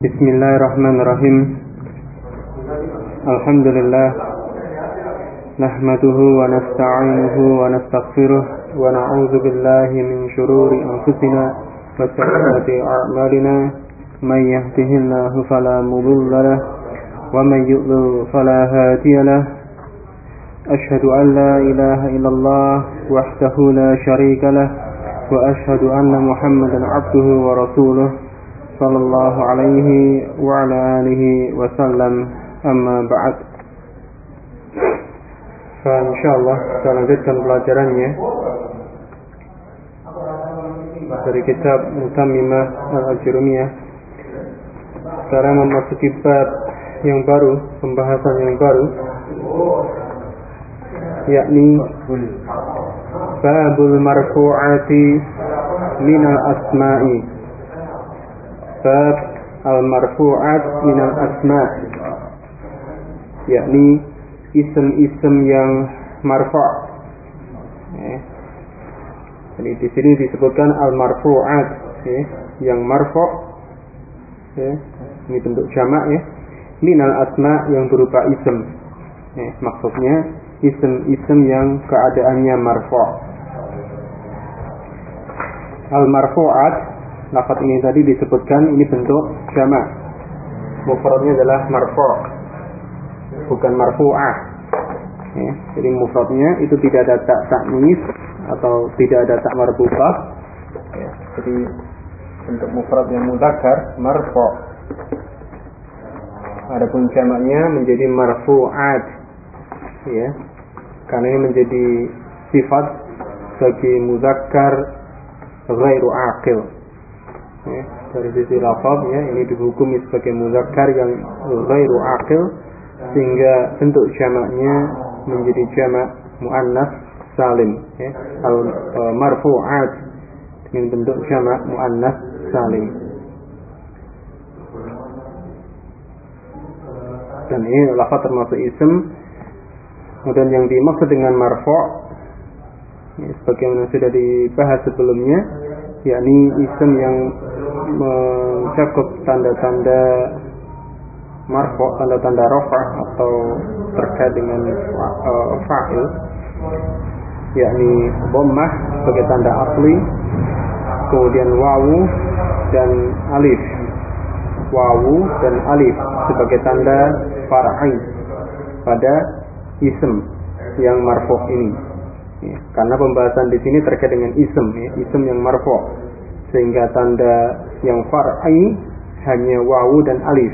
Bismillahirrahmanirrahim. Alhamdulillah. Nahmaduhu wa nasta'inuhu wa nastaghfiruh wa na'udzu billahi min shururi anfusina wa sayyiati a'malina. May yahdihillahu fala mudilla lahu wa may yudlil fala hadiya lahu. Ashhadu an la ilaha illallah wahdahu la syarika lahu wa ashhadu anna Muhammadan 'abduhu wa rasuluh sallallahu alaihi wa ala alihi wa sallam. Amma ba'd. Insyaallah kita lanjutkan pelajarannya dari kitab Mutammimah Al-Ajrumiyah. Sekarang memasuki bab yang baru, pembahasan yang baru, yakni babul marfu'ati minal asma'i. Bab al-marfu'at minal asma', yakni isim-isim yang marfu'. Jadi di sini disebutkan al-marfu'at, yang marfu', ini bentuk jamak ya, minal asma' yang berupa isim. Maksudnya isim-isim yang keadaannya marfu'. Al-marfu'at, lafaz ini tadi disebutkan ini bentuk jamak. Mufradnya adalah marfu', bukan marfu'ah. Jadi mufradnya itu tidak ada tak ta'nis atau tidak ada tak marbutah. Jadi bentuk mufrad yang mudzakkar marfu'. Adapun jamaknya menjadi marfu'at. Karena ini menjadi sifat bagi mudzakkar ghairu aqil. Dari sisi lafaz ini dihukumi sebagai mudzakkar yang ghairu aqil, sehingga bentuk jamaknya menjadi jamak muannas salim. Marfu'at dengan bentuk jamak muannas salim. Dan ini lafaz termasuk isim. Kemudian yang dimaksud dengan marfu' sebagaimana sudah dibahas sebelumnya, yakni isim yang mencakup tanda-tanda marfu', tanda-tanda raf'ah atau terkait dengan fa'il, yakni dhammah sebagai tanda asli, kemudian wawu dan alif, wawu dan alif sebagai tanda far'i pada isim yang marfu' ini. Karena pembahasan di sini terkait dengan isim yang marfu', sehingga tanda yang far'i hanya wawu dan alif.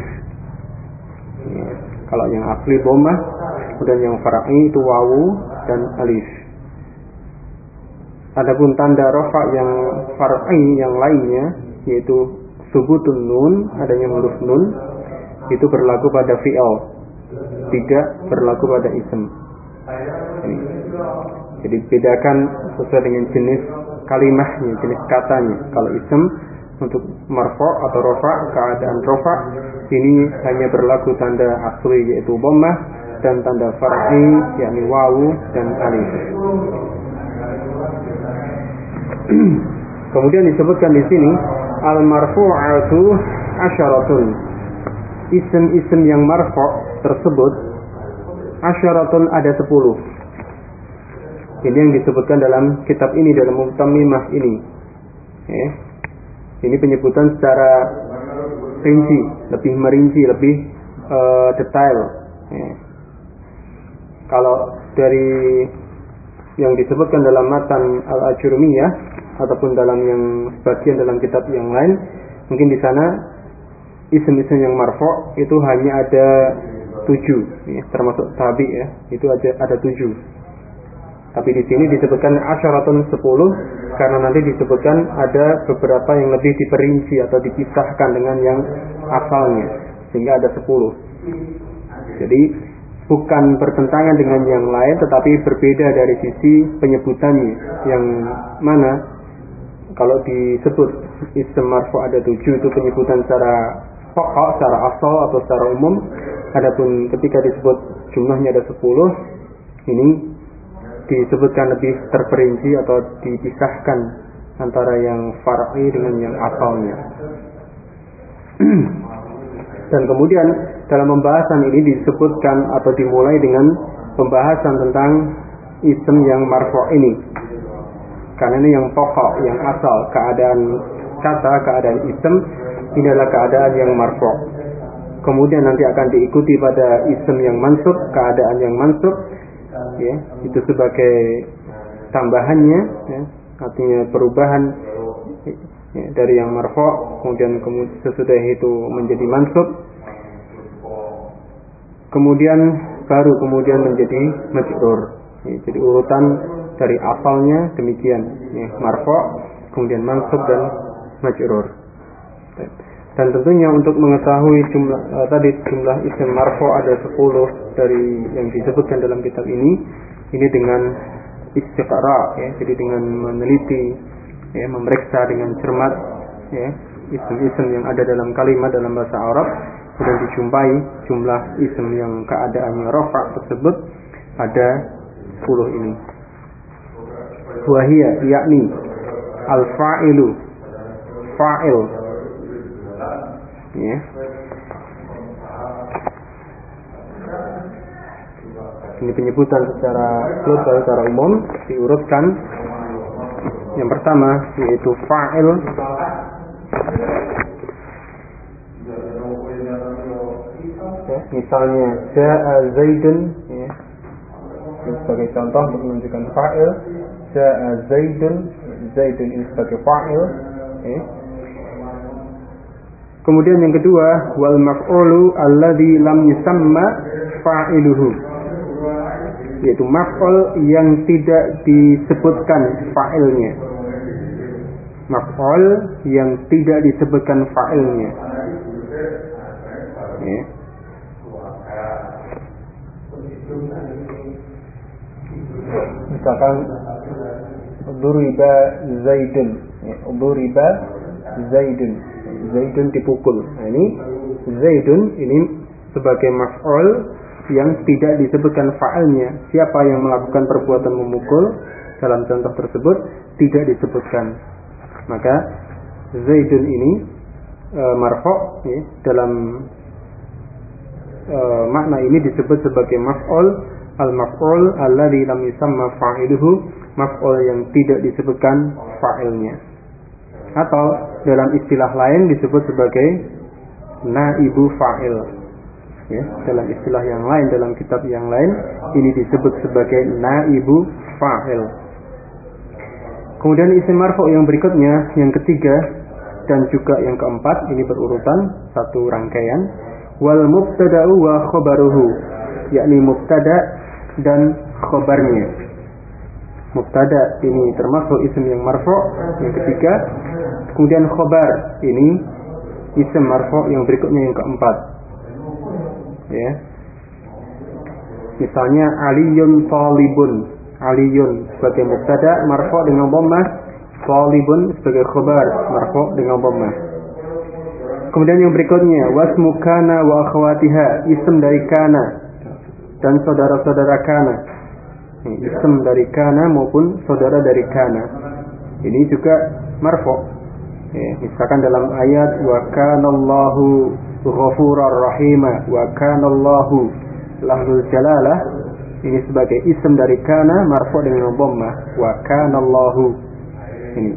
Kalau yang asli dhammah, dan yang far'i itu wawu dan alif. Adapun tanda rafa' yang far'i yang lainnya, yaitu subutun nun, adanya huruf nun, itu berlaku pada fi'il, tidak berlaku pada isim. Jadi bedakan sesuai dengan jenis kalimahnya, jenis katanya. Kalau isim untuk marfu' atau rafa', keadaan rafa' ini hanya berlaku tanda asli yaitu dhammah, dan tanda far'i yakni wawu dan alif. Kemudian disebutkan di sini al-marfu'atu asyaratun. Isim-isim yang marfu' tersebut asyaratun ada 10. Ini yang disebutkan dalam kitab ini, dalam Mutammimah ini. Ini penyebutan secara rinci, lebih merinci, lebih detail. Kalau dari yang disebutkan dalam matan Al-Ajrumiyah ataupun dalam yang sebagian dalam kitab yang lain, mungkin di sana isim-isim yang marfu' itu hanya ada 7, termasuk tabi itu ada 7. Tapi di sini disebutkan asyaratun 10 karena nanti disebutkan ada beberapa yang lebih diperinci atau dipisahkan dengan yang asalnya, sehingga ada 10. Jadi bukan bertentangan dengan yang lain, tetapi berbeda dari sisi penyebutannya. Yang mana kalau disebut isim marfu' ada 7 itu penyebutan secara pokok, secara asal atau secara umum. Adapun ketika disebut jumlahnya ada 10, ini disebutkan lebih terperinci atau dipisahkan antara yang far'i dengan yang asalnya. Dan kemudian dalam pembahasan ini disebutkan atau dimulai dengan pembahasan tentang isim yang marfu' ini. Karena ini yang pokok, yang asal, keadaan kata, keadaan isim ini adalah keadaan yang marfu'. Kemudian nanti akan diikuti pada isim yang mansub, keadaan yang mansub, ya, itu sebagai tambahannya, ya, artinya perubahan ya, dari yang marfu' kemudian sesudah itu menjadi mansub, kemudian baru menjadi majrur. Ya, jadi urutan dari asalnya demikian, ya, marfu', kemudian mansub dan majrur. Dan tentunya untuk mengetahui jumlah isim marfu' ada 10 dari yang disebutkan dalam kitab ini dengan istiqra, ya, jadi dengan meneliti, ya, memeriksa dengan cermat, ya, isim-isim yang ada dalam kalimat dalam bahasa Arab, kemudian dijumpai jumlah isim yang keadaannya rafa' tersebut ada 10 ini. Wahia yakni al-fa'ilu, fa'il, ya. Ini penyebutan secara global, secara umum diurutkan. Yang pertama yaitu fa'il, ya, misalnya ja'a Zaidun, ya. Ini sebagai contoh untuk menunjukkan fa'il. Ja'a Zaidun, Zaidun ini sebagai fa'il, ya. Kemudian yang kedua, wal maf'ulu alladzi lam yusamma fa'iluhu, yaitu maf'ul yang tidak disebutkan fa'ilnya. Maf'ul yang tidak disebutkan fa'ilnya. Ya. Misalkan duriba Zaidun, ya, duriba Zaidun, Zaidun dipukul. Nah, ini Zaidun ini sebagai maf'ul yang tidak disebutkan fa'ilnya. Siapa yang melakukan perbuatan memukul dalam contoh tersebut tidak disebutkan. Maka Zaidun ini marfu', ya, dalam makna ini disebut sebagai maf'ul, al-maf'ul alladzi lam yusamma fa'iluhu, maf'ul yang tidak disebutkan fa'ilnya. Atau dalam istilah lain disebut sebagai naibu fa'il, ya, dalam istilah yang lain, dalam kitab yang lain ini disebut sebagai naibu fa'il. Kemudian isim marfu' yang berikutnya, yang ketiga dan juga yang keempat, ini berurutan satu rangkaian. Wal mubtada'u wa khabaruhu, yakni mubtada dan khabarnya. Mubtada ini termasuk isim yang marfu' yang ketiga. Kemudian khabar ini isim marfu' yang berikutnya yang keempat, ya. Misalnya aliyun talibun, aliyun sebagai mubtada marfu' dengan dhammah, talibun sebagai khabar marfu' dengan dhammah. Kemudian yang berikutnya wasmu kana wa akhwatiha, isim dari kana dan saudara-saudara kana. Isim dari kana maupun saudara dari kana ini juga marfu'. Ya, misalkan dalam ayat wa kanallahu ghafurar rahima, wa kanallahu lafzul jalalah ini sebagai isim dari kana marfu' dengan dhammah, wa kanallahu ini.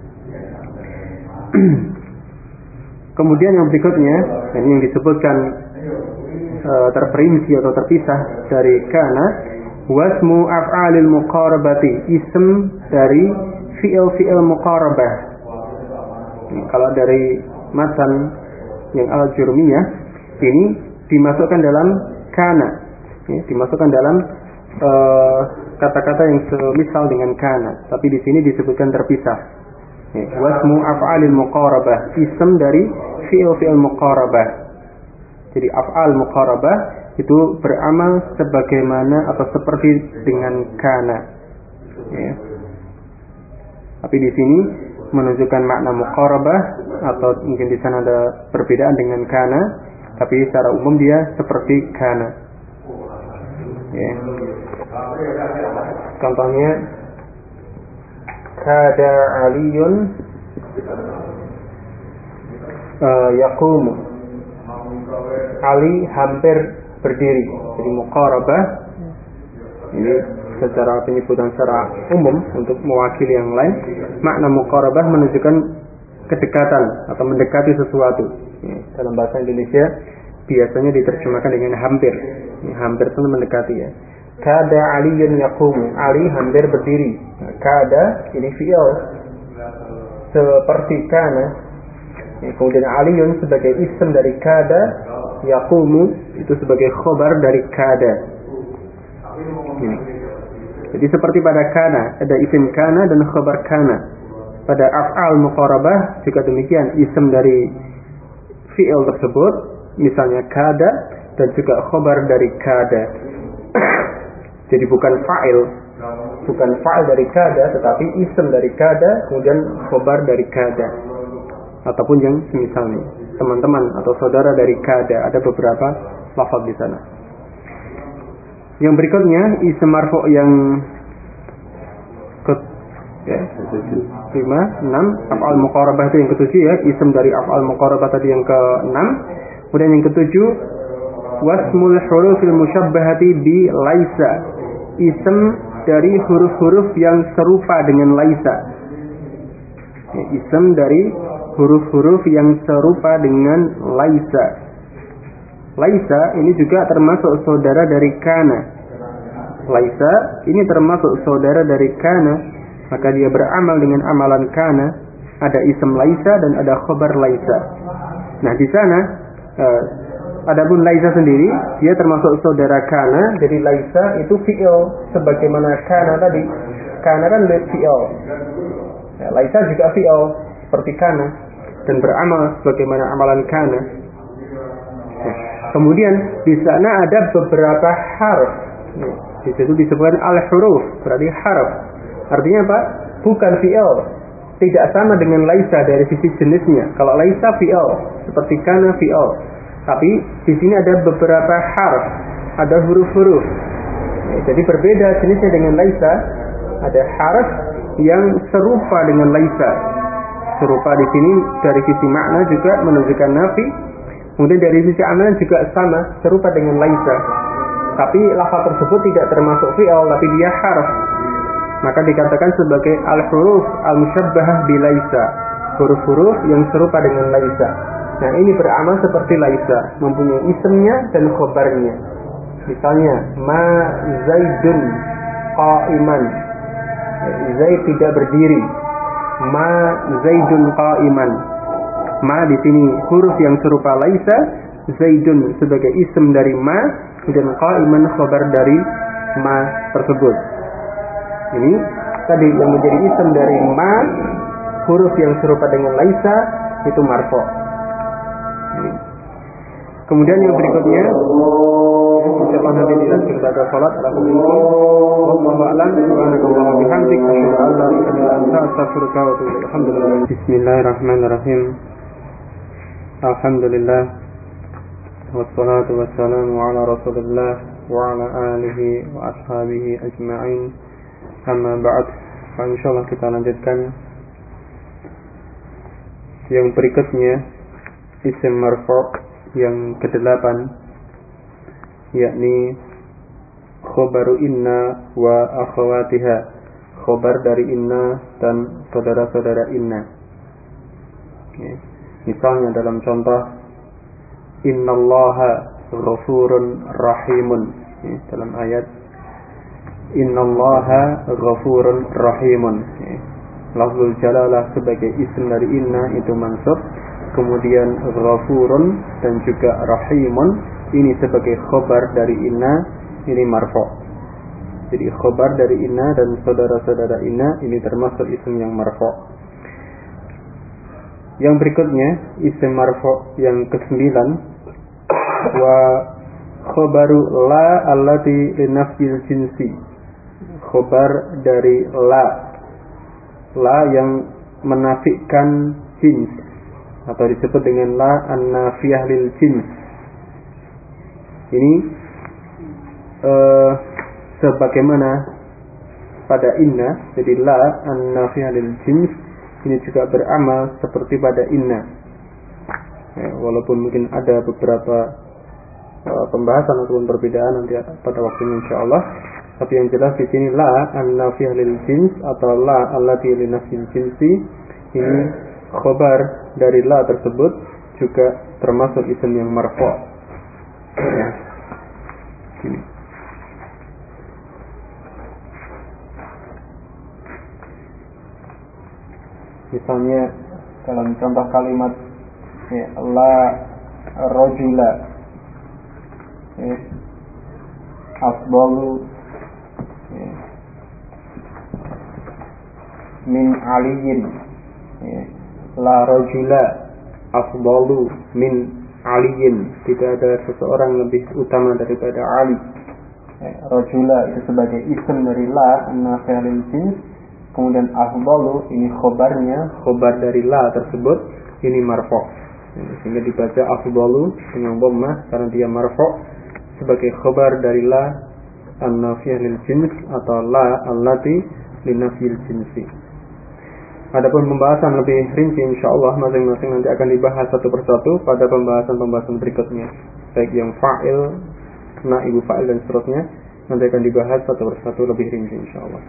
Kemudian yang berikutnya, ini yang disebutkan terperinci atau terpisah dari kana, wasmu af'alil muqarabati, isim dari fi'il muqarabah. Kalau dari matan yang al-jurmiyah ini dimasukkan dalam kana, ya, dimasukkan dalam kata-kata yang semisal dengan kana, tapi di sini disebutkan terpisah. Ya, wasmu af'alil muqarabah, isim dari fi'il muqarabah. Jadi af'al muqarabah itu beramal sebagaimana atau seperti dengan kana, ya. Tapi di sini menunjukkan makna muqarabah, atau mungkin di sana ada perbedaan dengan kana, tapi secara umum dia seperti kana. Ya. Contohnya kada aliyun yaqumu, Ali hampir berdiri. Jadi muqarabah ini secara penyebutan secara umum untuk mewakili yang lain. Makna muqarabah menunjukkan kedekatan atau mendekati sesuatu. Dalam bahasa Indonesia biasanya diterjemahkan dengan hampir. Hampir itu mendekati ya. Kada Aliyun yaqumu, Ali hampir berdiri. Kada ini fi'il seperti kana. Kemudian Aliyun sebagai isim dari kada, yaqumu itu sebagai khobar dari kada. Jadi seperti pada kana ada isim kana dan khobar kana. Pada af'al muqarabah juga demikian, isim dari fi'il tersebut misalnya kada dan juga khobar dari kada. Jadi bukan fa'il dari kada, tetapi isim dari kada kemudian khobar dari kada. Ataupun yang semisalnya teman-teman atau saudara dari kada, ada beberapa lafaz di sana. Yang berikutnya isim marfu yang ke-5, 6, af'al muqarabah itu yang ke-7 ya, isim dari af'al muqarabah tadi yang ke-6. Kemudian yang ke-7 wasmul hurufil musyabbahati bi laisa, isim dari huruf-huruf yang serupa dengan laisa. Isim dari huruf-huruf yang serupa dengan laisa. Laisa ini juga termasuk saudara dari kana. Laisa ini termasuk saudara dari kana, maka dia beramal dengan amalan kana. Ada isim laisa dan ada khobar laisa. Nah di sana adapun laisa sendiri dia termasuk saudara kana. Jadi laisa itu fi'il sebagaimana kana tadi. Kana kan fi'il. Ya, laisa juga fi'il seperti kana dan beramal sebagaimana amalan kana. Kemudian di sana ada beberapa harf. Di situ disebutkan al-huruf, berarti harf. Artinya apa? Bukan fi'il. Tidak sama dengan laisa dari sisi jenisnya. Kalau laisa fi'il, seperti kana fi'il. Tapi di sini ada beberapa harf, ada huruf-huruf. Jadi berbeda jenisnya dengan laisa. Ada harf yang serupa dengan laisa. Serupa di sini dari sisi makna juga menunjukkan nafi. Kemudian dari sisi amalan juga sama, serupa dengan laisa. Tapi lafaz tersebut tidak termasuk fi'il, tapi dia harf. Maka dikatakan sebagai al-huruf al-musyabbahah bi laisa, huruf-huruf yang serupa dengan laisa. Nah ini beramal seperti laisa, mempunyai isimnya dan khobarnya. Misalnya ma zaidun qa'iman, Zaid tidak berdiri. Ma zaidun qa'iman. Ma di sini huruf yang serupa laisa, zaidun sebagai isim dari ma, dan qa'iman khobar dari ma tersebut. Ini tadi yang menjadi isim dari ma, huruf yang serupa dengan laisa itu marfu. Kemudian yang berikutnya insyaallah nanti dilanjutkan pada salat wallahu a'lam. Subhanakallahumma bihamdik asyhadu an la ilaha illa anta astaghfiruka wa atubu ilaik. Alhamdulillah. Bismillahirrahmanirrahim. Alhamdulillah wassalatu wassalamu ala Rasulillah wa ala alihi wa ashabihi ajma'in. Amma ba'd. Insyaallah kita lanjutkan yang berikutnya, isim marfu' yang ke-8, yakni khobaru inna wa akhawatiha, khobar dari inna dan saudara-saudara inna. Misalnya dalam contoh innallaha ghafurun rahimun, dalam ayat innallaha ghafurun rahimun. Lafzul jalalah sebagai isim dari inna itu mansub, kemudian ghafurun dan juga rahimun ini sebagai khobar dari inna ini marfu'. Jadi khobar dari inna dan saudara-saudara inna ini termasuk isim yang marfu'. Yang berikutnya isim marfu' yang ke-9, wa khobaru la allati linafsil jinsi, khobar dari la yang menafikan jins atau disebut dengan la an-nafiyah lil jins. Ini sebagaimana pada inna, jadi la an-nafiyah lil jins ini juga beramal seperti pada inna. Walaupun mungkin ada beberapa pembahasan ataupun perbedaan nanti pada waktunya insyaallah. Tapi yang jelas di sini la an-nafiyah lil jins atau la allati li nafsil jinsi, ini khabar dari la tersebut juga termasuk isim yang marfu'. Ya. Misalnya dalam contoh kalimat ya, la rajula ya, afdalu ya, min aliyin ya, la rajula afdalu min aliyin, tidak ada seseorang lebih utama daripada Ali. Rajula itu sebagai isim dari la an-nafiyah lil jins, kemudian afdalu ini khobarnya, khobar dari la tersebut ini marfu', sehingga dibaca afdalu dengan dhammah karena dia marfu' sebagai khobar dari la an-nafiyah lil jins atau la allati li nafyil jinsi. Adapun pembahasan lebih rinci insyaallah masing-masing nanti akan dibahas satu persatu pada pembahasan-pembahasan berikutnya, baik yang fa'il, naibu fa'il dan seterusnya nanti akan dibahas satu persatu lebih rinci insyaallah.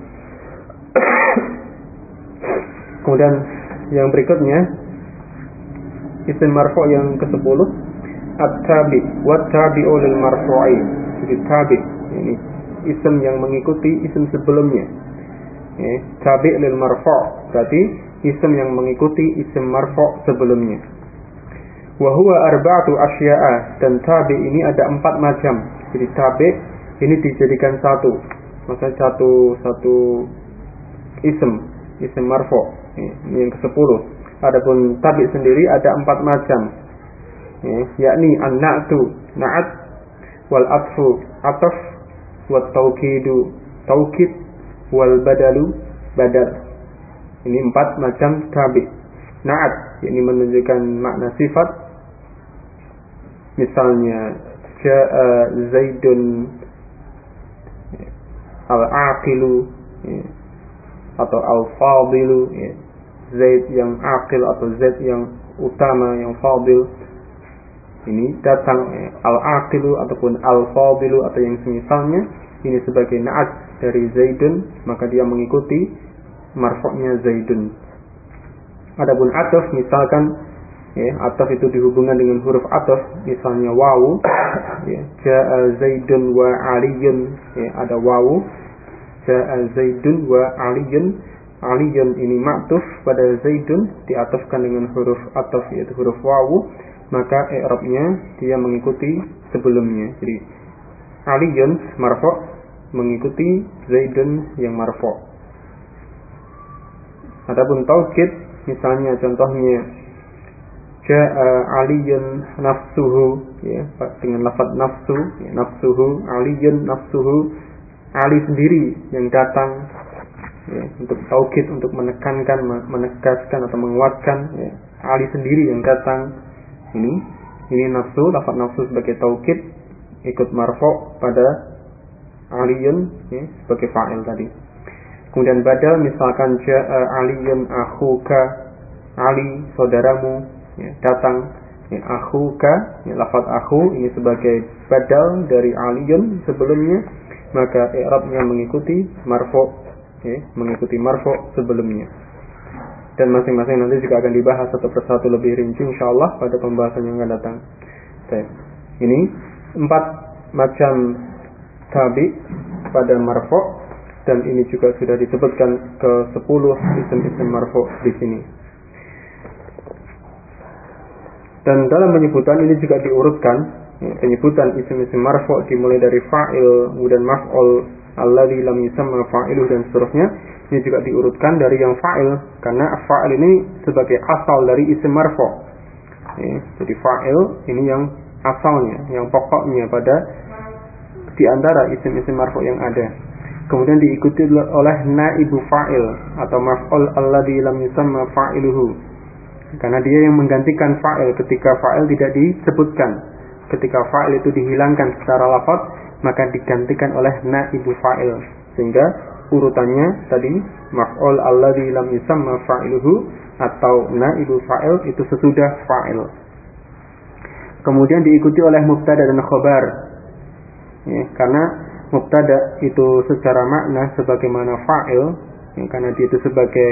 Kemudian yang berikutnya isim marfu' yang ke-10 at-tabi wa tabi'u lil marfu'i. Jadi tabi ini isim yang mengikuti isim sebelumnya. Tabi' lil marfu' berarti isim yang mengikuti isim marfu' sebelumnya. Wa huwa arba'atu asya'a, dan tabi ini ada 4 macam. Jadi tabi ini dijadikan satu. Maksudnya satu isim marfu'. Ini yang ke-10. Adapun tabi sendiri ada 4 macam. Yakni an-na'tu, na'at, wal atfu, ataf, wat taukidu, taukid, wal badalu, badal. Ini 4 macam tabi. Na'at, ini menunjukkan makna sifat. Misalnya ja'a zaidun al-aqilu atau al-fadilu, Zaid yang aqil atau Zaid yang utama, yang fadil. Ini datang al-aqilu ataupun al-fadilu atau yang semisalnya, ini sebagai na'at dari Zaidun, maka dia mengikuti marfu'nya Zaidun. Adapun ataf, misalkan ataf itu dihubungkan dengan huruf ataf, misalnya wawu, ja'a Zaidun wa aliyun, ada wawu, ja'a Zaidun wa aliyun. Aliyun ini ma'tuf pada Zaidun, diatafkan dengan huruf ataf yaitu huruf wawu, maka i'rabnya dia mengikuti sebelumnya. Jadi aliyun marfu' mengikuti Zaidun yang marfu'. Adapun taukid, misalnya contohnya ja'a aliyun nafsuhu, dengan lafaz nafsu, nafsuhu aliyun, nafsuhu Ali sendiri yang datang, untuk taukid, untuk menekankan, menegaskan atau menguatkan, Ali sendiri yang datang. Ini nafsu, lafaz nafsu sebagai taukid ikut marfu' pada aliyun sebagai fa'il tadi. Kemudian badal, misalkan ja'a aliyun akhuka, Ali saudaramu datang, akhuka, lafaz akhu ini sebagai badal dari aliyun sebelumnya, maka i'rabnya mengikuti marfu', mengikuti marfu' sebelumnya. Dan masing-masing nanti juga akan dibahas satu persatu lebih rinci insyaallah pada pembahasan yang akan datang. Ini 4 macam tabi pada marfu', dan ini juga sudah disebutkan ke 10 isim-isim marfu' di sini. Dan dalam penyebutan ini juga diurutkan, penyebutan isim-isim marfu' dimulai dari fa'il, kemudian maf'ul, alladzi lam yusamma fa'iluh dan seterusnya. Ini juga diurutkan dari yang fa'il, karena fa'il ini sebagai asal dari isim marfu'. Jadi fa'il ini yang asalnya, yang pokoknya pada di antara isim-isim marfu' yang ada. Kemudian diikuti oleh naibu fa'il atau maf'ul alladzi lam yusamma fa'iluhu, karena dia yang menggantikan fa'il ketika fa'il tidak disebutkan. Ketika fa'il itu dihilangkan secara lafaz, maka digantikan oleh naibu fa'il, sehingga urutannya tadi maf'ul alladzi lam yusamma fa'iluhu atau naibu fa'il itu sesudah fa'il. Kemudian diikuti oleh mubtada dan khobar. Ya, karena mubtada itu secara makna sebagaimana fa'il, ya, karena dia itu sebagai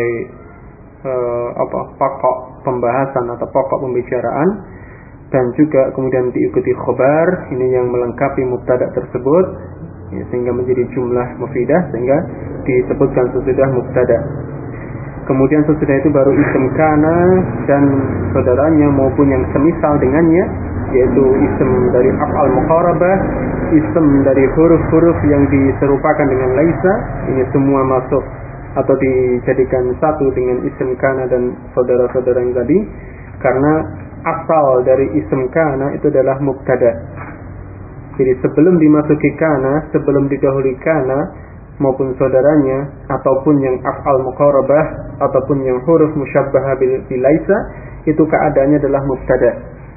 pokok pembahasan atau pokok pembicaraan, dan juga kemudian diikuti khobar, ini yang melengkapi mubtada tersebut, ya, sehingga menjadi jumlah mufidah, sehingga disebutkan sesudah mubtada. Kemudian sesudah itu baru isim kana dan saudaranya maupun yang semisal dengannya, yaitu isim dari af'al muqarabah, isim dari huruf-huruf yang diserupakan dengan laisa, ini semua masuk atau dijadikan satu dengan isim kana dan saudara-saudara yang tadi, karena asal dari isim kana itu adalah mubtada. Jadi sebelum dimasuki kana, sebelum didahului kana maupun saudaranya, ataupun yang af'al muqarabah, ataupun yang huruf musyabbaha bil laisa, itu keadaannya adalah mubtada.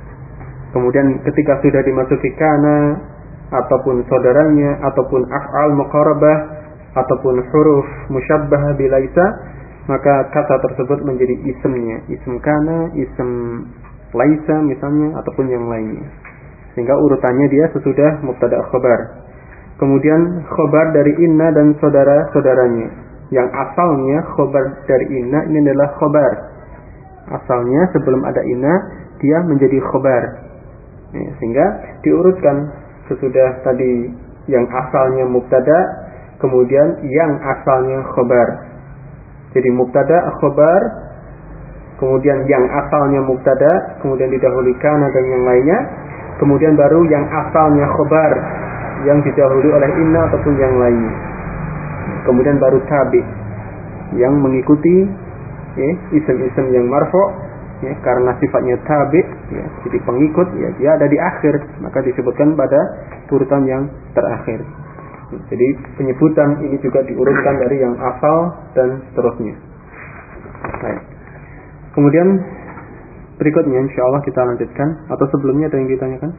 Kemudian ketika sudah dimasuki kana, ataupun saudaranya, ataupun af'al muqarabah, ataupun huruf musyabbaha bil laisa, maka kata tersebut menjadi isimnya, isim kana, isim laisa misalnya, ataupun yang lainnya. Sehingga urutannya dia sesudah mubtada khobar. Kemudian khobar dari inna dan saudara-saudaranya. Yang asalnya khobar dari inna ini adalah khobar. Asalnya sebelum ada inna dia menjadi khobar. Ya, sehingga diurutkan sesudah tadi yang asalnya mubtada, kemudian yang asalnya khobar. Jadi mubtada khobar, kemudian yang asalnya mubtada, kemudian didahului kana dan yang lainnya, kemudian baru yang asalnya khobar yang didahului oleh inna ataupun yang lain. Kemudian baru tabi yang mengikuti, ya, isim-isim yang marfu', ya, karena sifatnya tabi, ya, jadi pengikut, ya, dia ada di akhir, maka disebutkan pada urutan yang terakhir. Jadi penyebutan ini juga diurutkan dari yang asal dan seterusnya. Baik. Kemudian berikutnya insyaallah kita lanjutkan, atau sebelumnya ada yang ditanyakan?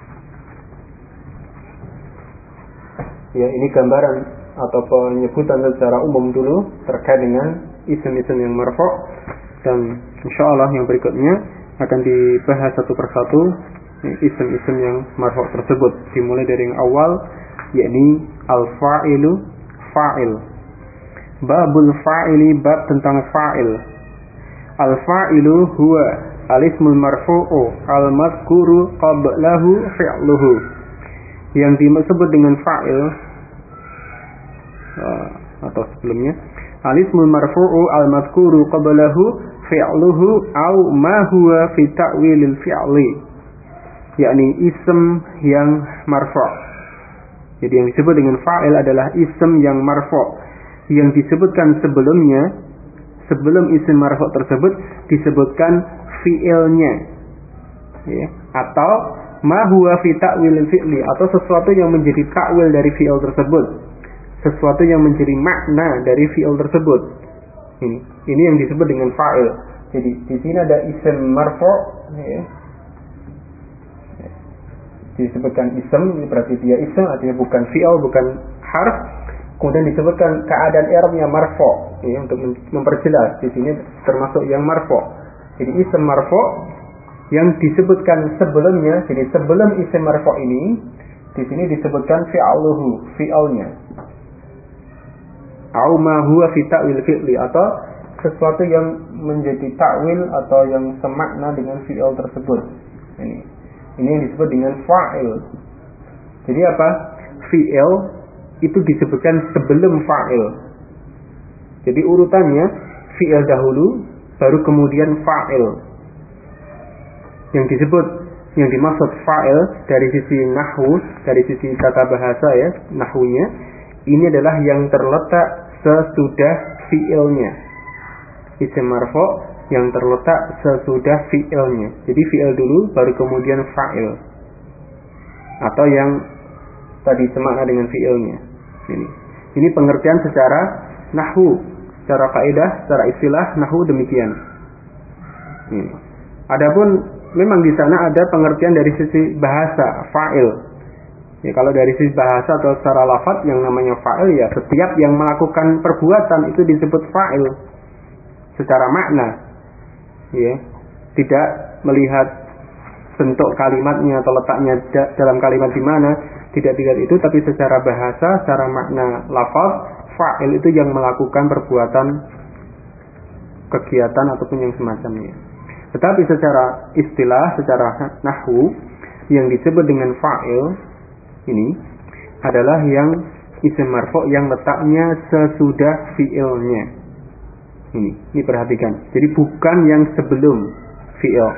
Ya, ini gambaran atau penyebutan secara umum dulu terkait dengan isim-isim yang marfu', dan insyaallah yang berikutnya akan dibahas satu persatu isim-isim yang marfu' tersebut, dimulai dari yang awal, yakni al-fa'ilu, fa'il. Babul fa'ili, bab tentang fa'il. Al-fa'ilu huwa al-ismul marfu'u al-mazkuru qablahu fi'luhu. Yang disebut dengan fa'il atau sebelumnya, al-ismul marfu'u al-mazkuru qablahu fi'luhu au ma huwa fi ta'wilil fi'li, yakni ism yang marfu'. Jadi yang disebut dengan fa'il adalah ism yang marfu', yang disebutkan sebelumnya, sebelum isim marfu' tersebut disebutkan fi'ilnya, ya, atau ma huwa fi ta'wilil fi'li, atau sesuatu yang menjadi ta'wil dari fi'il tersebut, sesuatu yang menjadi makna dari fi'il tersebut. Ini yang disebut dengan fa'il. Jadi di sini ada isim marfu', ya, disebutkan isim, berarti dia isim, artinya bukan fi'il, bukan harf. Kemudian disebutkan keadaan i'rabnya marfu', ya, untuk memperjelas di sini termasuk yang marfu'. Jadi isim marfu' yang disebutkan sebelumnya, jadi sebelum isim marfu' ini, di sini disebutkan fi'luhu, fi'alnya. Au ma huwa fi ta'wil fi'li, atau sesuatu yang menjadi ta'wil atau yang semakna dengan fi'il tersebut. Ini yang disebut dengan fa'il. Jadi apa? Fi'il itu disebutkan sebelum fa'il. Jadi urutannya fi'il dahulu, baru kemudian fa'il. Yang disebut, yang dimaksud fa'il dari sisi nahwu, dari sisi tata bahasa, ya, nahwunya, ini adalah yang terletak sesudah fi'ilnya. Isim marfu' yang terletak sesudah fi'ilnya. Jadi fi'il dulu, baru kemudian fa'il, atau yang tadi semakna dengan fi'ilnya. Ini pengertian secara nahwu, secara kaidah, secara istilah nahwu demikian. Adapun memang di sana ada pengertian dari sisi bahasa fa'il. Ya, kalau dari sisi bahasa atau secara lafaz yang namanya fa'il, ya setiap yang melakukan perbuatan itu disebut fa'il secara makna. Ya, tidak melihat bentuk kalimatnya atau letaknya dalam kalimat di mana, tidak dilihat itu, tapi secara bahasa, secara makna lafaz, fa'il itu yang melakukan perbuatan, kegiatan ataupun yang semacamnya. Tetapi secara istilah, secara nahwu, yang disebut dengan fa'il ini adalah yang isim marfu' yang letaknya sesudah fi'ilnya. Ini perhatikan. Jadi bukan yang sebelum fi'il.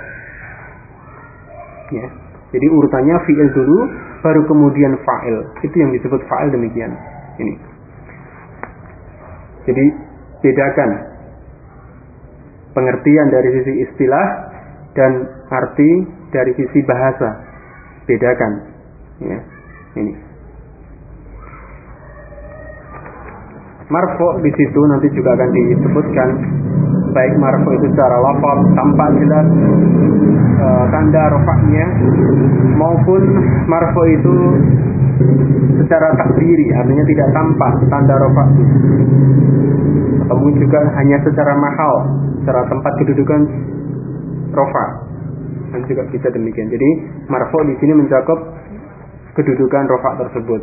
Ya. Jadi urutannya fi'il dulu, baru kemudian fa'il. Itu yang disebut fa'il demikian. Ini. Jadi bedakan pengertian dari sisi istilah dan arti dari sisi bahasa. Bedakan. Ya. Ini. Marfu' di situ nanti juga akan disebutkan, baik marfu' itu secara lafaz tampak jelas tanda rafa'nya, maupun marfu' itu secara takdiri, artinya tidak tampak tanda rafa'nya, atau mungkin juga hanya secara mahal, secara tempat kedudukan rafa'. Nanti juga bisa demikian. Jadi marfu' di sini mencakup kedudukan rafa' tersebut.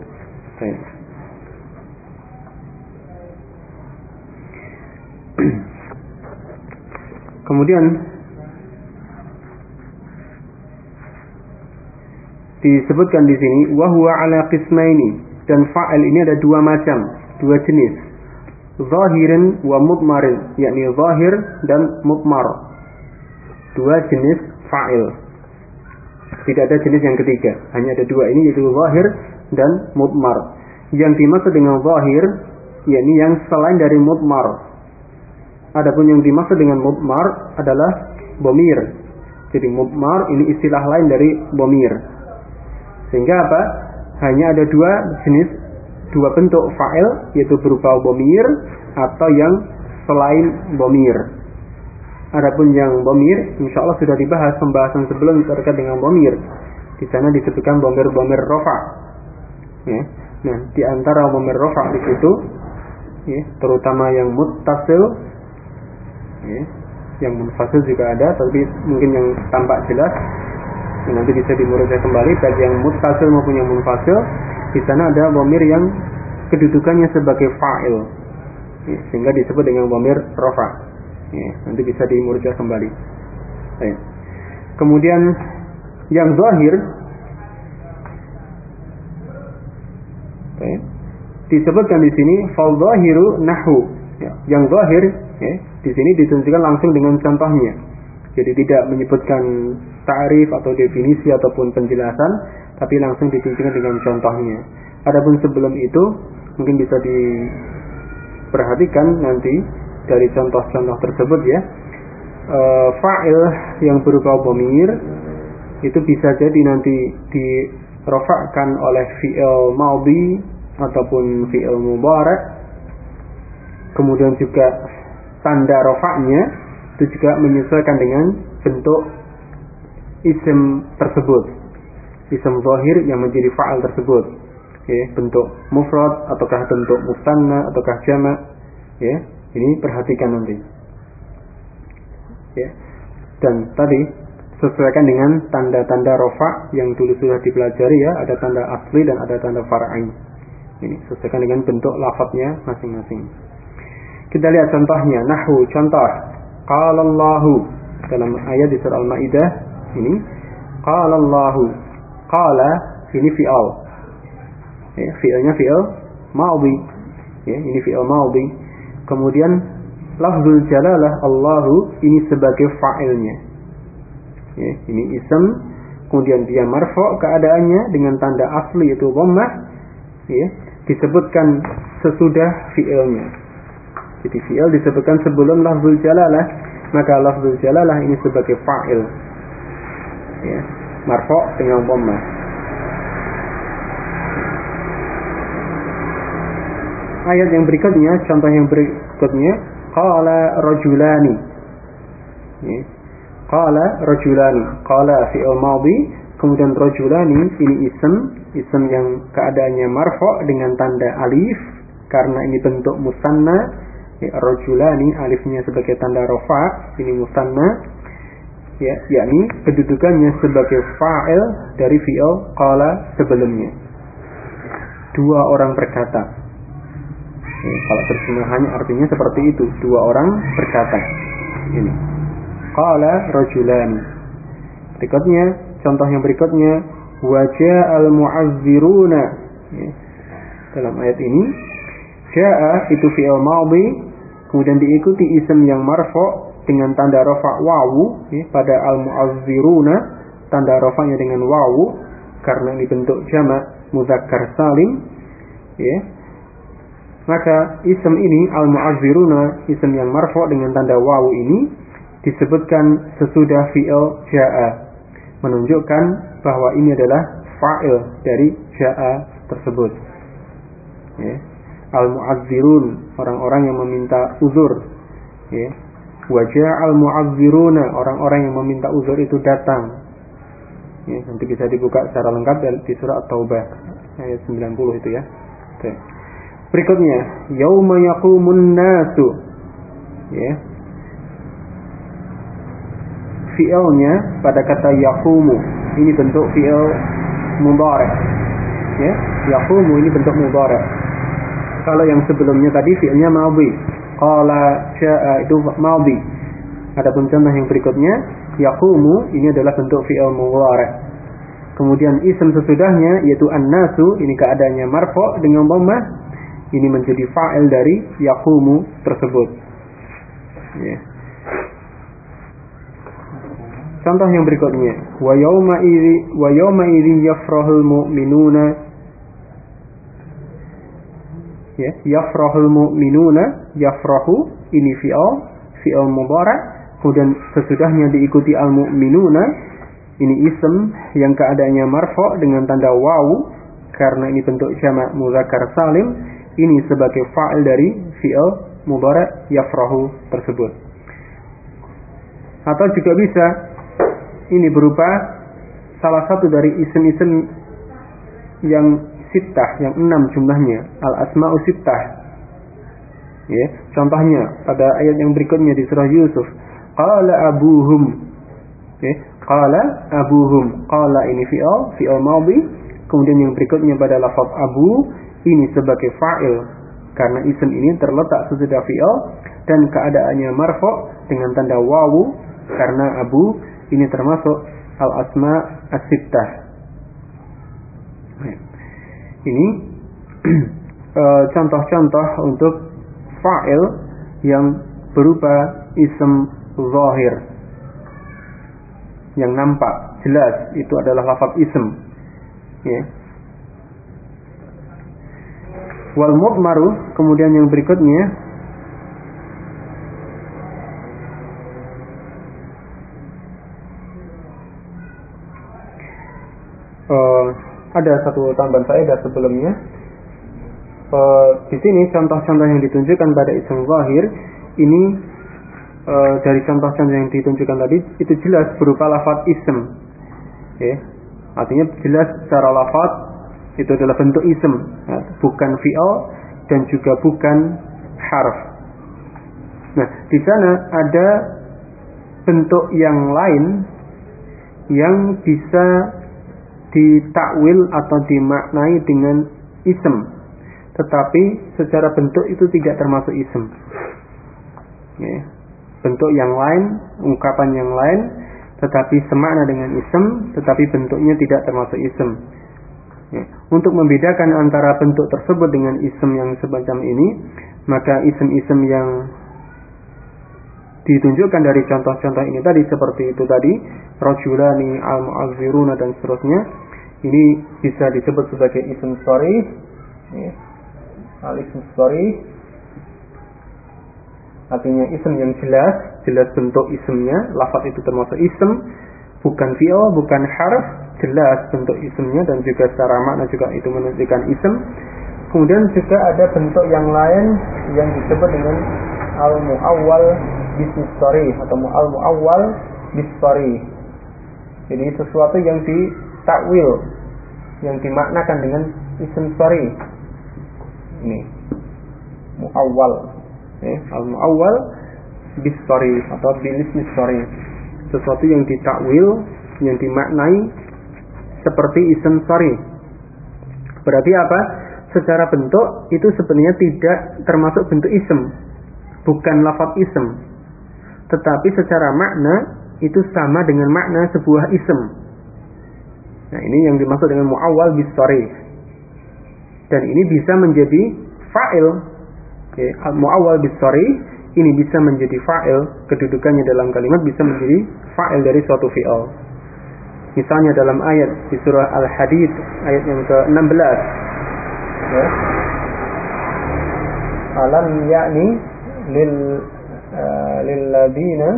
Kemudian disebutkan di sini wa huwa ala qismaini, dan fa'il ini ada dua macam, dua jenis. Zahirin wa mudmarin, yakni zahir dan mudmar. Dua jenis fa'il. Tidak ada jenis yang ketiga, hanya ada dua ini, yaitu zahir dan mudmar. Yang dimaksud dengan zahir yakni yang selain dari mudmar. Adapun yang dimaksud dengan mudmar adalah bomir. Jadi mudmar ini istilah lain dari bomir. Sehingga apa? Hanya ada dua jenis, dua bentuk fa'il, yaitu berupa bomir atau yang selain bomir. Adapun yang bomir, insya Allah sudah dibahas pembahasan sebelum terkait dengan bomir. Di sana disebutkan bomir rofa. Ya. Nah, di antara bomir rofa di situ, ya, terutama yang muttasil. Ya, yang munfasil juga ada, tapi mungkin yang tampak jelas nanti bisa dimurujah kembali, baik yang muttasil maupun yang munfasil. Di sana ada dhamir yang kedudukannya sebagai fa'il, ya, sehingga disebut dengan dhamir rafa'. Ya, nanti bisa dimurujah kembali. Ya. Kemudian yang zahir, ya, disebutkan di sini fal zahiru nahwu. Ya, yang zahir, ya, di sini ditunjukkan langsung dengan contohnya. Jadi tidak menyebutkan ta'rif atau definisi ataupun penjelasan, tapi langsung ditunjukkan dengan contohnya. Adapun sebelum itu mungkin bisa diperhatikan nanti dari contoh-contoh tersebut, ya. Fa'il yang berupa dhamir itu bisa jadi nanti dirofakkan oleh fi'il madhi ataupun fi'il mudhari'. Kemudian juga tanda rofaknya itu juga menyesuaikan dengan bentuk isim tersebut, isim zahir yang menjadi fa'al tersebut, ya, bentuk mufrad ataukah bentuk musanna ataukah jama', ya, ini perhatikan nanti, ya. Dan tadi sesuaikan dengan tanda-tanda rofa yang dulu sudah dipelajari, ya, ada tanda asli dan ada tanda far'i. Ini sesuaikan dengan bentuk lafadznya masing-masing. Kita lihat contohnya, nahwu, contoh. Qala Allahu, dalam ayat di surah Al-Maidah ini, qala Allahu. Qala ini fi'al. Ya, fi'alnya fi'al madhi. Ya, ini fi'al madhi. Kemudian lafzul jalalah Allahu ini sebagai fa'ilnya. Ya, ini ism, kemudian dia marfu' keadaannya dengan tanda asli yaitu dhammah. Ya, disebutkan sesudah fi'ilnya. Jadi fi'il disebutkan sebelum lafzul jalalah, maka lafzul jalalah ini sebagai fa'il, ya, marfu' dengan dhammah. Ayat yang berikutnya, contoh yang berikutnya, qala rajulani. Ya. Qala rajulani, qala fi'il madhi, kemudian rajulani ini ism yang keadaannya marfu' dengan tanda alif karena ini bentuk musanna. Ya, rajulani alifnya sebagai tanda rafa', ini musanna. ya, yakni kedudukannya sebagai fa'il dari fi'il qala sebelumnya. Dua orang berkata. Ya, kalau terjemahannya artinya seperti itu, dua orang berkata. Ini. Qala rajulani. Berikutnya, contoh yang berikutnya, waja'al mu'azziruna. Ya. Dalam ayat ini, ja'a itu fi'il madhi, kemudian diikuti isim yang marfu' dengan tanda rafa' wawu, ya, pada al-mu'azziruna, tanda rafa'nya dengan wawu karena ini bentuk jamak mudzakkar salim, ya. Maka isim ini al-mu'azziruna, isim yang marfu' dengan tanda wawu ini disebutkan sesudah fi'il ja'a, menunjukkan bahwa ini adalah fa'il dari ja'a tersebut, ya. Al-mu'azzirun, orang-orang yang meminta uzur, ya. Waja'al mu'azziruna, orang-orang yang meminta uzur itu datang. Ya, nanti bisa dibuka secara lengkap di surah At-Taubah ayat 90 itu ya. Oke. Berikutnya, yauma yaqumun nasu. Ya. Fi'ilnya pada kata yaqumu, ini bentuk fi'il mudhari'. Ya, yaqumu ini bentuk mudhari'. Kalau yang sebelumnya tadi fi'ilnya madhi. Qala ja'a itu madhi. Adapun contoh yang berikutnya, yaqumu ini adalah bentuk fi'il mudhari'. Kemudian isim sesudahnya yaitu an-nasu, ini keadaannya marfu' dengan dhammah, ini menjadi fa'il dari yaqumu tersebut. Ya. Contoh yang berikutnya, wa yawma idzi yafrahul mu'minuna. Ya, yafrahul mu'minuna, yafrahu ini fi'il mudhari', kemudian sesudahnya diikuti al-mu'minuna, ini isim yang keadaannya marfu' dengan tanda wawu karena ini bentuk jamak mudzakkar salim, ini sebagai fa'il dari fi'il mudhari' yafrahu tersebut. Atau juga bisa ini berupa salah satu dari isim-isim yang sittah, yang 6 jumlahnya, al-asma'u sittah. Ya, contohnya pada ayat yang berikutnya di surah Yusuf, qala abuhum. Ya, qala abuhum. Qala ini fi'il madhi, kemudian yang berikutnya pada lafaz abu ini sebagai fa'il karena isim ini terletak sesudah fi'il dan keadaannya marfu' dengan tanda wawu karena abu ini termasuk al-asma' as-sittah. Ini contoh-contoh untuk fa'il yang berupa isim zahir yang nampak jelas itu adalah lafaz isim, ya. Wal mudmaru, kemudian yang berikutnya ada satu tambahan faedah sebelumnya. Di sini contoh-contoh yang ditunjukkan pada isim zahir ini dari contoh-contoh yang ditunjukkan tadi itu jelas berupa lafaz isim, ya. Artinya jelas secara lafaz itu adalah bentuk isim, ya, bukan fi'il dan juga bukan harf. Nah, di sana ada bentuk yang lain yang bisa ditakwil atau dimaknai dengan isim, tetapi secara bentuk itu tidak termasuk isim. Ya. Bentuk yang lain, ungkapan yang lain, tetapi semakna dengan isim, tetapi bentuknya tidak termasuk isim. Ya. Untuk membedakan antara bentuk tersebut dengan isim yang semacam ini, maka isim-isim yang ditunjukkan dari contoh-contoh ini tadi seperti itu tadi, rajulani, al-mu'azziruna dan seterusnya, ini bisa disebut sebagai isim sharih, ya. Al-isim sharih artinya isim yang jelas bentuk isimnya, lafaz itu termasuk isim, bukan fi'il, bukan harf, jelas bentuk isimnya dan juga secara makna juga itu menunjukkan isim. Kemudian juga ada bentuk yang lain yang disebut dengan al-mu'awwal bis-sharih atau al-mu'awwal bis-sharih. Jadi sesuatu yang ditakwil, yang dimaknakan dengan isim sharih. Ini mu'awwal. Al-mu'awwal bis-sharih atau bil-ismi sharih. sesuatu yang ditakwil, yang dimaknai seperti ism sharih. Berarti apa? Secara bentuk itu sebenarnya tidak termasuk bentuk ism, bukan lafaz ism, tetapi secara makna itu sama dengan makna sebuah ism. Nah, ini yang dimaksud dengan muawwal bis sharih. Dan ini bisa menjadi fa'il. Okay. Muawwal bis sharih ini bisa menjadi fa'il, kedudukannya dalam kalimat bisa menjadi fa'il dari suatu fi'il. Misalnya dalam ayat di surah Al-Hadid ayat yang ke-16. Ya. Alam ya'ni lilladina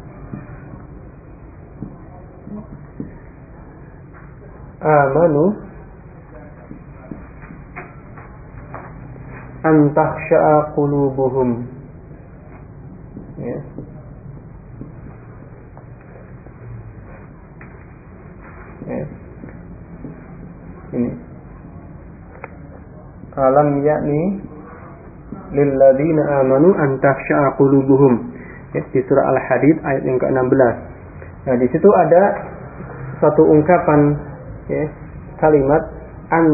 amanu an takhsha'a qulubuhum. Ya. Ya. Ini alam yakni lilladina amanu an takhsha'a qulubuhum. Ya, di surah Al-Hadid ayat yang ke-16. Nah, di situ ada satu ungkapan, ya, kalimat an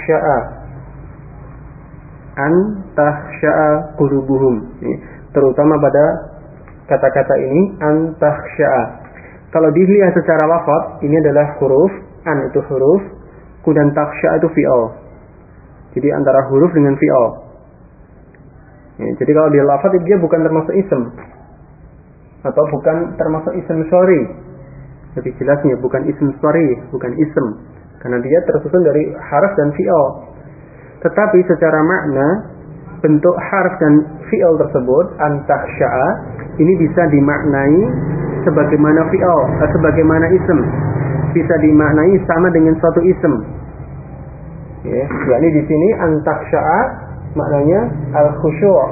takhsha'a qulubuhum. Ya, terutama pada kata-kata ini an takhsha'a. Kalau dilihat secara lafaz, ini adalah huruf, an itu huruf, kemudian takhsha'a itu fi'il. Jadi antara huruf dengan fi'il. Ya, jadi kalau di lafaz dia bukan termasuk ism, atau bukan termasuk ism sharih. Lebih jelasnya bukan ism sharih, bukan ism, karena dia tersusun dari harf dan fi'il. Tetapi secara makna, bentuk harf dan fi'il tersebut an takhsha'a ini bisa dimaknai sebagaimana fi'il, sebagaimana ism, bisa dimaknai sama dengan suatu ism. Ya, yakni di sini an takhsha'a maknanya al-khusyu'.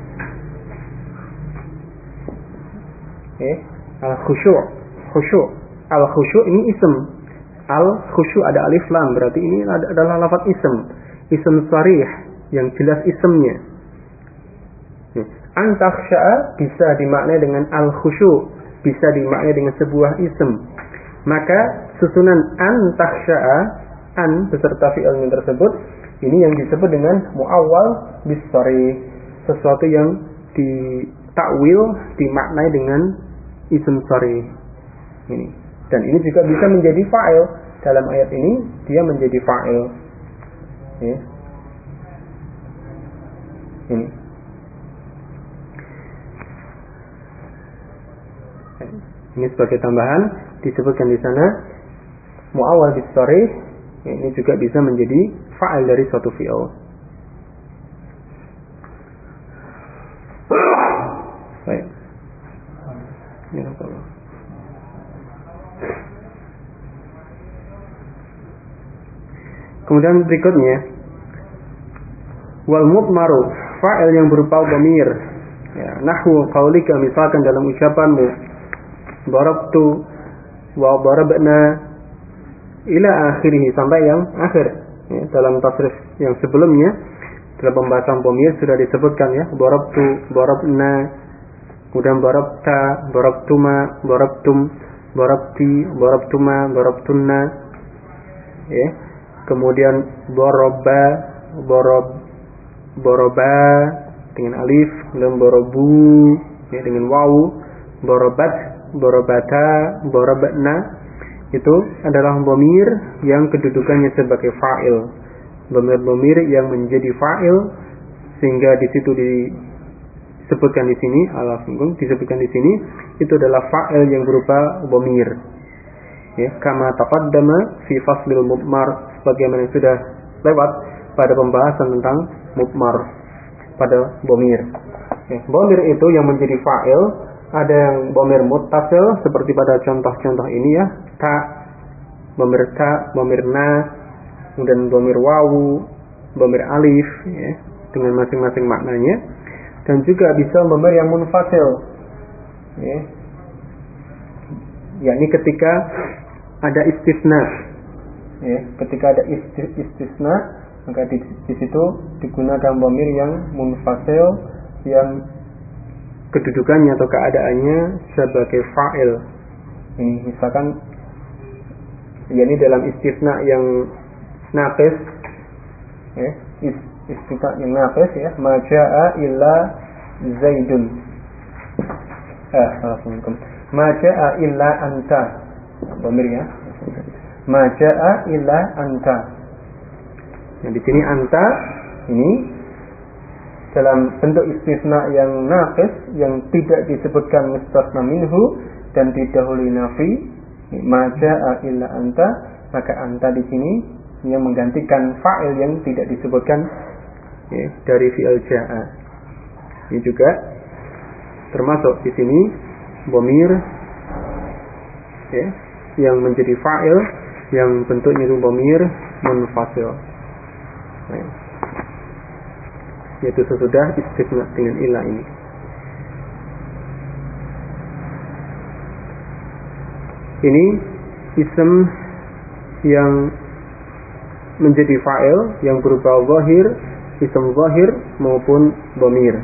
Ya, al-khusyu', khusyu'. Al-khusyu' ini ism. Al-khusyu' ada alif lam, berarti ini adalah lafaz ism. Ism sharih yang jelas ismnya. An takhsha'a bisa dimaknai dengan al-khusyu', bisa dimaknai dengan sebuah ism. Maka susunan an takhsha'a, an beserta fi'ilnya tersebut, ini yang disebut dengan muawwal bis sharih, sesuatu yang ditakwil, dimaknai dengan ism sharih. Ini. Dan ini juga bisa menjadi fa'il. Dalam ayat ini dia menjadi fa'il. Ya. Ini sebagai tambahan disebutkan di sana muawwal bis sharih, ini juga bisa menjadi fa'il dari suatu fi'il. Baik. Ya, Allah. Kemudian berikutnya wal mudmaru, fa'il yang berupa dhamir. Ya, nahwu qaulika, misalkan dalam ucapanmu darabtu wa darabna ila akhirih, sampai yang akhir. Ya, dalam tasrif yang sebelumnya dalam pembahasan dhamir sudah disebutkan, ya, darabtu, darabna, kemudian darabta, darabtuma, darabtum, darabti, darabtuma, darabtunna. Ya. Kemudian daraba, daraba dengan alif, kemudian darabu, ya, dengan wawu, darabat, darabata, darabna. Itu adalah dhamir yang kedudukannya sebagai fa'il. Dhamir-dhamir yang menjadi fa'il, sehingga di situ disebutkan di sini, disebutkan di sini itu adalah fa'il yang berupa dhamir. Ya, kama taqaddama fi faslil mudmar, sebagaimana sudah lewat pada pembahasan tentang mudmar pada dhamir. Ya, dhamir itu yang menjadi fa'il, ada yang dhamir muttasil seperti pada contoh-contoh ini, ya, ta, dhamir ta, dhamir na, kemudian dhamir wawu, dhamir alif, ya, dengan masing-masing maknanya. Dan juga bisa dhamir yang munfasil, ya, yakni ketika ada istisna, ya, ketika ada istisna, maka di situ digunakan dhamir yang munfasil, yang kedudukannya atau keadaannya sebagai fa'il. Ini misalkan yakni dalam istisna yang naqis, ya, istisna yang naqis, ya, ma jaa illa zaidun. Assalamualaikum. Ma jaa illa anta. Dhamir, ya. Ma jaa illa anta. Nah, di sini anta ini dalam bentuk istisna yang naqis yang tidak disebutkan mustasna minhu dan didahului nafi, ma jaa illa anta, maka anta di sini yang menggantikan fa'il yang tidak disebutkan, ya, dari fi'il jaa. Ini juga termasuk di sini dhamir, ya, yang menjadi fa'il yang bentuknya itu dhamir munfasil. Nah, yaitu sesudah istisna dengan illa ini. Ini ism yang menjadi fa'il yang berupa zahir, ism zahir maupun dhamir.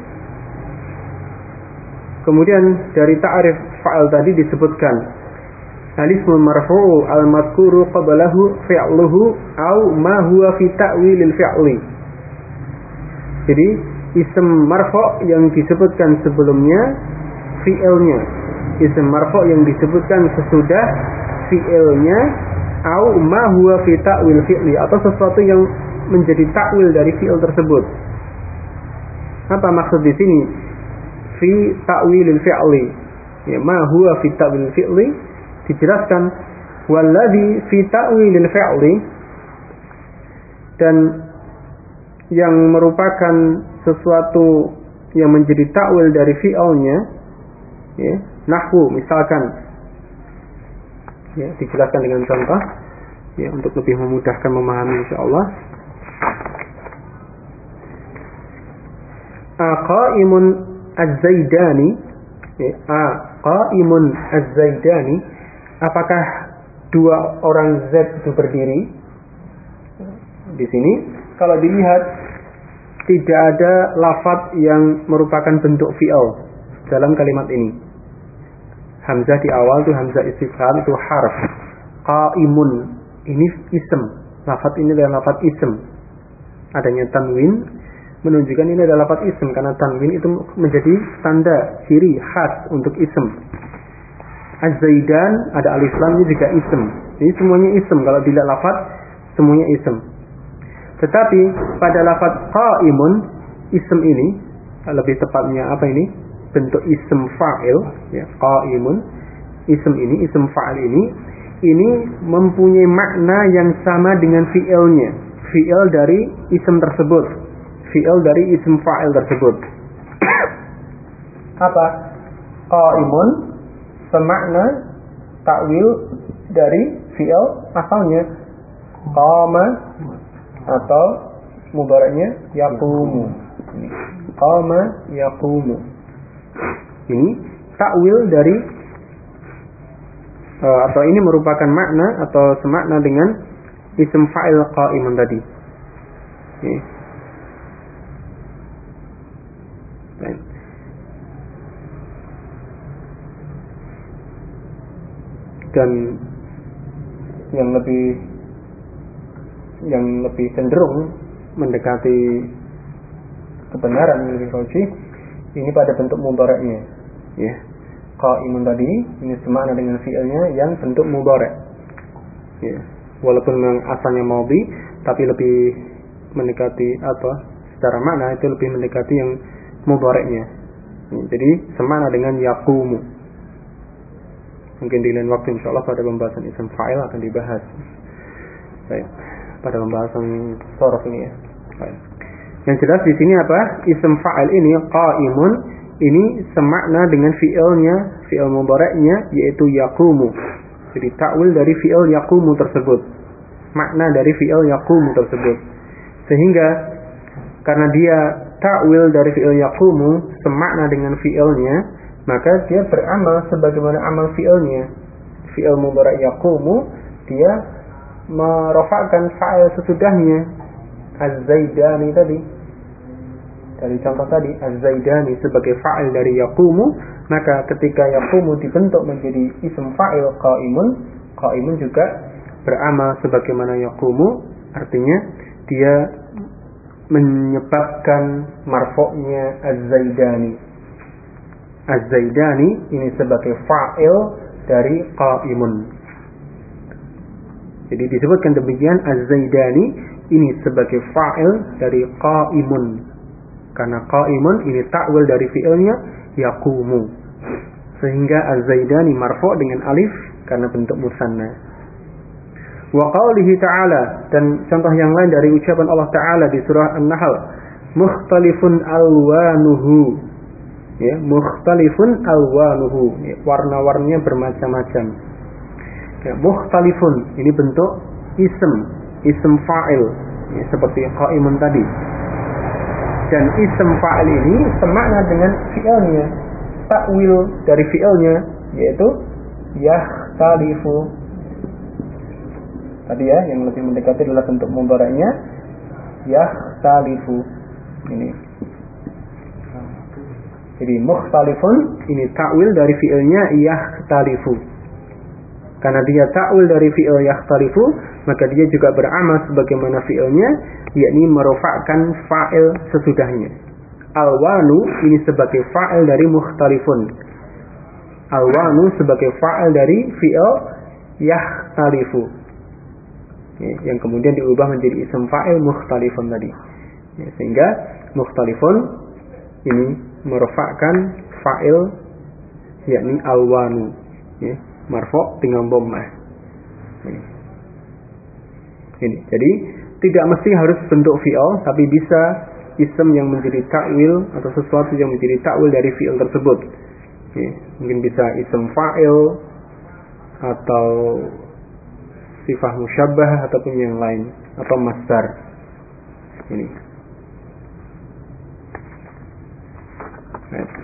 Kemudian dari ta'rif fa'il tadi disebutkan al-ismul marfu'u al-madhkuru qablahu fi'luhu au ma huwa fi ta'wilil fi'li. Jadi ism marfu' yang disebutkan sebelumnya fi'ilnya, ism marfu' yang disebutkan sesudah fi'ilnya, au ma huwa fi ta'wil fi'li, atau sesuatu yang menjadi takwil dari fi'il tersebut. Apa maksud di sini fi ta'wilil fi'li? Ya, ma huwa fi ta'wil fi'li dijelaskan walladzi fi ta'wilil fi'li, dan yang merupakan sesuatu yang menjadi takwil dari fi'ilnya, ya, nahwu misalkan, ya, dijelaskan dengan contoh, ya, untuk lebih memudahkan memahami insyaallah. Aqaimun az-zaidani, ya, aqaimun az-zaidani, apakah dua orang Z itu berdiri? Di sini kalau dilihat tidak ada lafadz yang merupakan bentuk fi'il dalam kalimat ini. Hamzah di awal itu hamzah istifham, itu harf. Qaimun ini ism. Lafadz ini adalah lafadz ism. Adanya tanwin menunjukkan ini adalah lafadz ism, karena tanwin itu menjadi tanda ciri khas untuk ism. Az-Zaidan ada alif lam, ini juga ism. Ini semuanya ism, kalau dilihat lafadz semuanya ism. Tetapi pada lafadz qaimun, ism ini lebih tepatnya apa ini? Bentuk ism fa'il, ya, qaimun. Ism ini, ism fa'il ini mempunyai makna yang sama dengan fi'ilnya. Fi'il dari ism tersebut. Fi'il dari ism fa'il tersebut. Apa? Qaimun semakna takwil dari fi'il asalnya. Qama atau mubaraknya yaqumu. Qama yaqumu. Ini takwil dari atau ini merupakan makna atau semakna dengan ism fa'il qaimun tadi. Okay. Dan yang lebih cenderung mendekati kebenaran, yang lebih rajih, ini pada bentuk mudharaknya, ya. Qaimun tadi ini semakna dengan fi'ilnya yang bentuk mudharak, ya. Walaupun memang asalnya madhi, tapi lebih mendekati apa? Secara makna itu lebih mendekati yang mudharaknya. Ya, jadi semakna dengan yaqumu. Mungkin di lain waktu insyaallah pada pembahasan ism fa'il akan dibahas. Baik, pada pembahasan sorof ini, ya. Baik. Yang jelas di sini apa? Ism fa'il ini qaimun ini semakna dengan fi'ilnya, fi'il mudharaknya yaitu yaqumu. Jadi takwil dari fi'il yaqumu tersebut. Makna dari fi'il yaqumu tersebut. Sehingga karena dia takwil dari fi'il yaqumu semakna dengan fi'ilnya, maka dia beramal sebagaimana amal fi'ilnya. Fi'il mudharak yaqumu, dia merofakkan fa'il sesudahnya. Az-Zaidani tadi, dari contoh tadi, Az-Zaidani sebagai fa'il dari yaqumu, Maka ketika yaqumu dibentuk menjadi isim fa'il qaimun juga beramal sebagaimana yaqumu, artinya dia menyebabkan marfu'nya az-zaidani. Az-zaidani ini sebagai fa'il dari qaimun. Jadi disebutkan demikian, az-zaidani ini sebagai fa'il dari qaimun. Karena qaimun ini ta'wil dari fi'ilnya yaqumu. Sehingga az-zaidani marfu' dengan alif karena bentuk musanna. Wa qaulihi ta'ala, dan contoh yang lain dari ucapan Allah Ta'ala di surah An-Nahl, mukhtalifun alwanuhu. Ya, mukhtalifun alwanuhu. Ya, warna-warnanya bermacam-macam. Ya, mukhtalifun ini bentuk ism fa'il, ya, seperti qaimun tadi. Dan ism fa'il ini semakna dengan fi'ilnya, takwil dari fi'ilnya, yaitu yakhtalifu. Tadi ya, yang lebih mendekati adalah bentuk mudhari'nya yakhtalifu. Ini. Jadi mukhtalifun ini takwil dari fi'ilnya yakhtalifu. Karena dia ta'wil dari fi'il yakhtalifu, maka dia juga beramal sebagaimana fi'ilnya, yakni merofakkan fa'il sesudahnya. Alwanu ini sebagai fa'il dari mukhtalifun. Alwanu sebagai fa'il dari fi'il yakhtalifu, ya, yang kemudian diubah menjadi isim fa'il mukhtalifun tadi. Ya, sehingga mukhtalifun ini merofakkan fa'il yakni alwanu, ya, marfu' dengan dhammah. Ini. Jadi tidak mesti harus bentuk fi'il, tapi bisa isim yang menjadi ta'wil atau sesuatu yang menjadi ta'wil dari fi'il tersebut. Ya, mungkin bisa isim fa'il atau sifah musyabbah ataupun yang lain, atau masdar. Ini. Baik.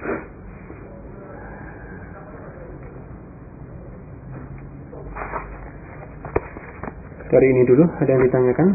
Dari ini dulu, ada yang ditanyakan?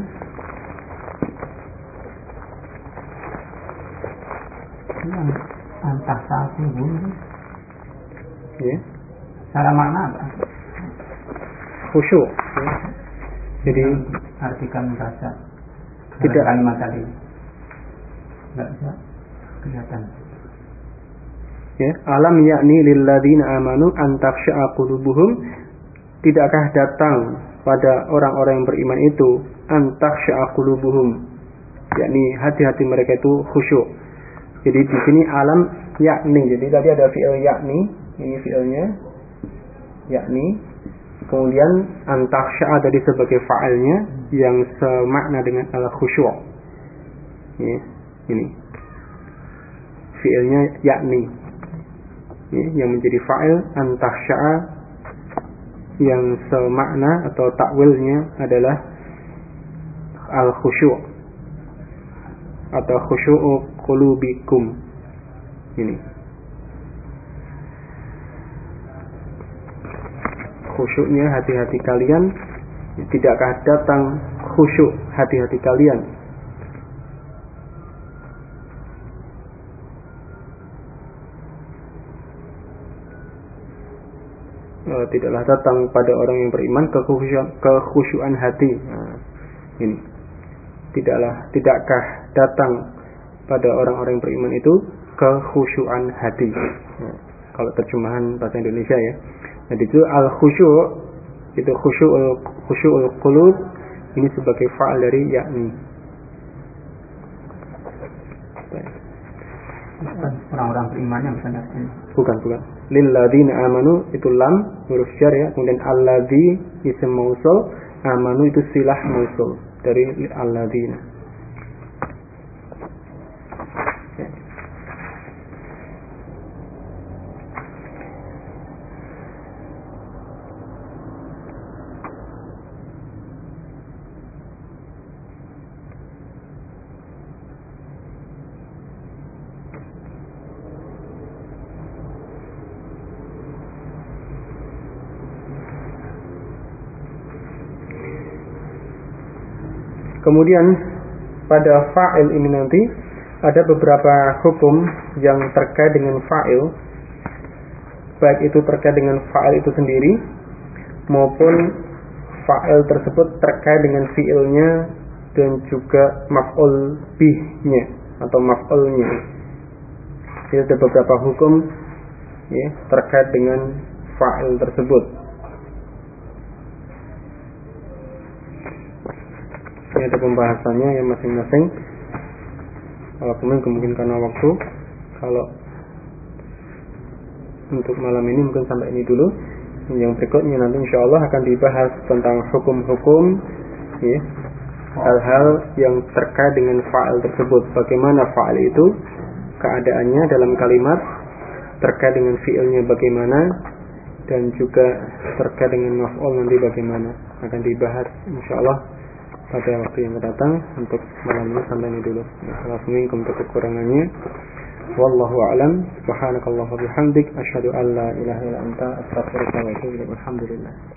Antah satu bunyi. Ya. Cara makna apa? Khusyuk. Ya. Jadi artikan baca. Tidak kalimat tadi. Enggak bisa kelihatan. Ya, alam yakni lilladzina amanu an takhsha'a qulubuhum, tidakkah datang pada orang-orang yang beriman itu an takhsha'a qulubuhum, yakni hati-hati mereka itu khusyuk. Jadi di sini alam yakni. Jadi tadi ada fi'il yakni, ini fi'ilnya yakni. Kemudian an takhsha'a tadi sebagai fa'ilnya yang semakna dengan al-khusyuk. Ya, ini fi'ilnya yakni. Ya, yang menjadi fa'il an takhsha'a yang semakna atau takwilnya adalah al-khusyuk atau khusyu'u qulubikum. Ini khusyuknya hati-hati kalian. Tidakkah datang khusyuk hati-hati kalian? Tidaklah datang pada orang yang beriman kekhusyuan hati. Nah, ini tidakkah datang pada orang-orang yang beriman itu kekhusyuan hati. Nah, kalau terjemahan bahasa Indonesia ya. Jadi itu al-khusyu' itu khusyu'ul qulub, ini sebagai fa'al dari yakni. Orang-orang beriman yang benar ini. Bukan. Lilladzina amanu itu lam huruf jar ya, kemudian alladzi isim mausul, amanu itu silah mausul dari alladzina. Kemudian pada fa'il ini nanti ada beberapa hukum yang terkait dengan fa'il baik itu terkait dengan fa'il itu sendiri maupun fa'il tersebut terkait dengan fi'ilnya dan juga maf'ul bihnya atau maf'ulnya. Jadi ada beberapa hukum ya, terkait dengan fa'il tersebut. Ini ada pembahasannya yang masing-masing. Walaupun mungkin karena waktu, kalau untuk malam ini mungkin sampai ini dulu. Yang berikutnya nanti insyaallah akan dibahas tentang hukum-hukum ya, hal-hal yang terkait dengan fa'il tersebut. Bagaimana fa'il itu keadaannya dalam kalimat, terkait dengan fi'ilnya bagaimana, dan juga terkait dengan maf'ul nanti bagaimana. Akan dibahas insyaallah pada waktu yang datang. Untuk malam ini sampai ini dulu. Assalamualaikum untuk kekurangannya. Wallahu a'lam. Subhanakallahumma wa bihamdik asyhadu an la ilaha illa anta astaghfiruka wa atubu ilaik. Alhamdulillah.